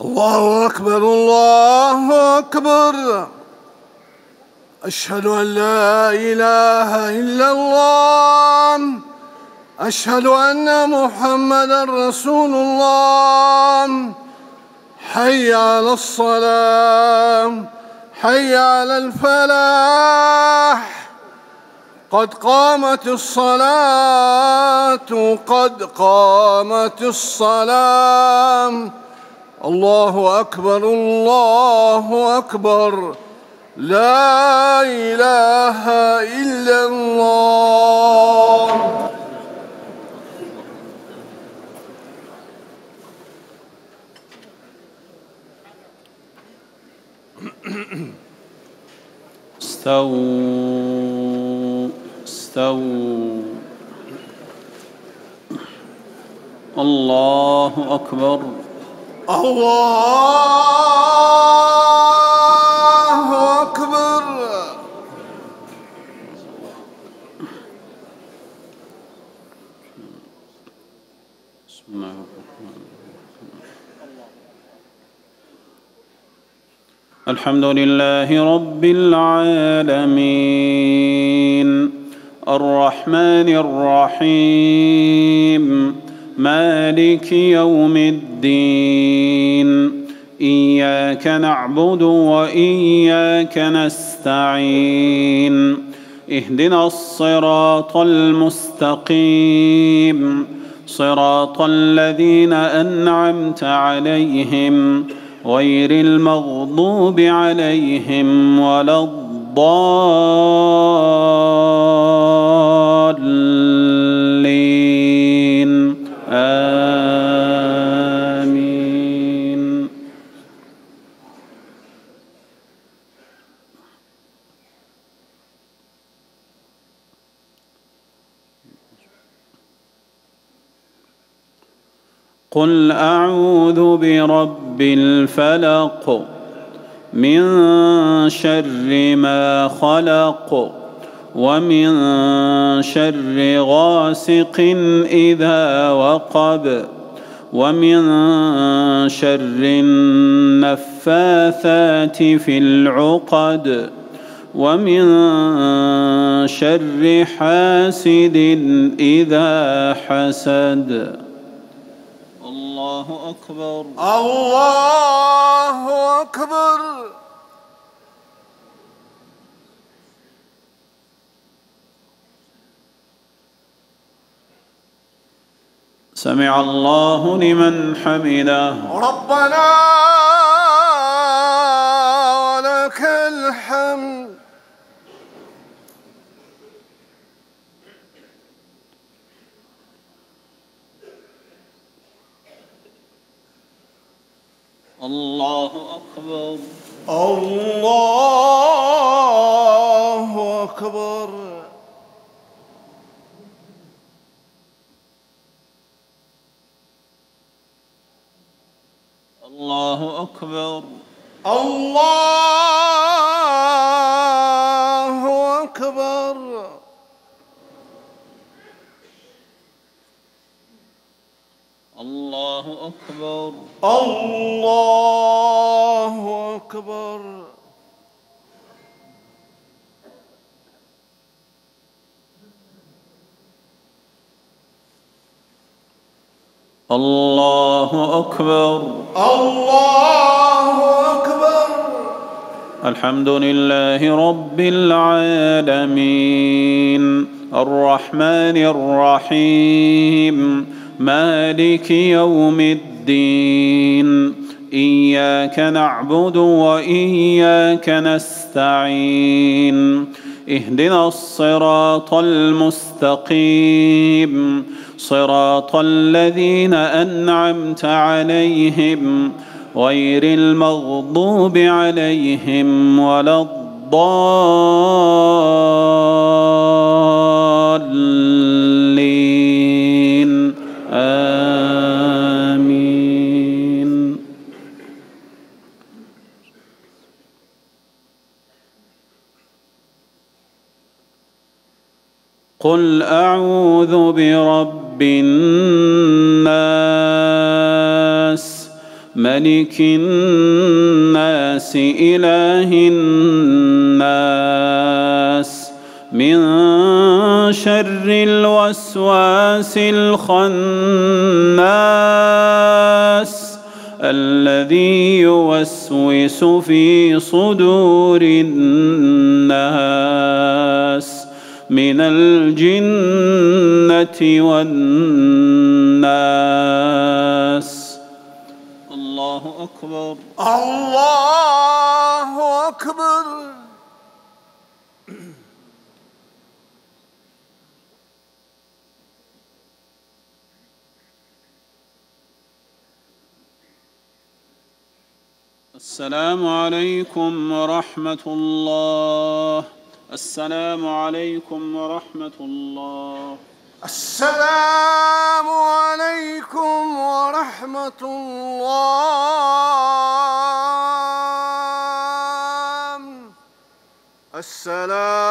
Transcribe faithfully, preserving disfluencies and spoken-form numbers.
الله أكبر الله أكبر. أشهد أن لا إله إلا الله. أشهد أن محمدًا رسول الله. حي على الصلاة، حي على الفلاح. قد قامت الصلاة، قد قامت الصلاة. الله أكبر الله أكبر. لا إله إلا الله. استووا استووا. الله أكبر الله أكبر. بسم الله الرحمن الرحيم. الحمد لله رب العالمين الرحمن الرحيم مالك يوم الدين. إياك نعبد وإياك نستعين. اهدنا الصراط المستقيم صراط الذين أنعمت عليهم غير المغضوب عليهم ولا الضالين. آمين. قل أعوذ برب الفلق من شر ما خلق ومن شر غاسق إذا وقب ومن شر النفاثات في العقد ومن شر حاسد إذا حسد. الله أكبر الله أكبر. سمع الله لمن حمده. ربنا ولك الحمد. الله أكبر الله أكبر. الله أكبر الله أكبر. الله أكبر الله أكبر. الله أكبر الله أكبر. الحمد لله رب العالمين الرحمن الرحيم مالك يوم الدين. إياك نعبد وإياك نستعين. اهدنا الصراط المستقيم صراط الذين أنعمت عليهم غير المغضوب عليهم ولا الضالين. آمين. قل أعوذ برب الناس ملك الناس إله الناس من شر الوسواس الخناس الذي يوسوس في صدور الناس من الجنة والناس. الله أكبر. الله أكبر. السلام عليكم ورحمة الله. السلام عليكم ورحمة الله. السلام عليكم ورحمة الله. السلام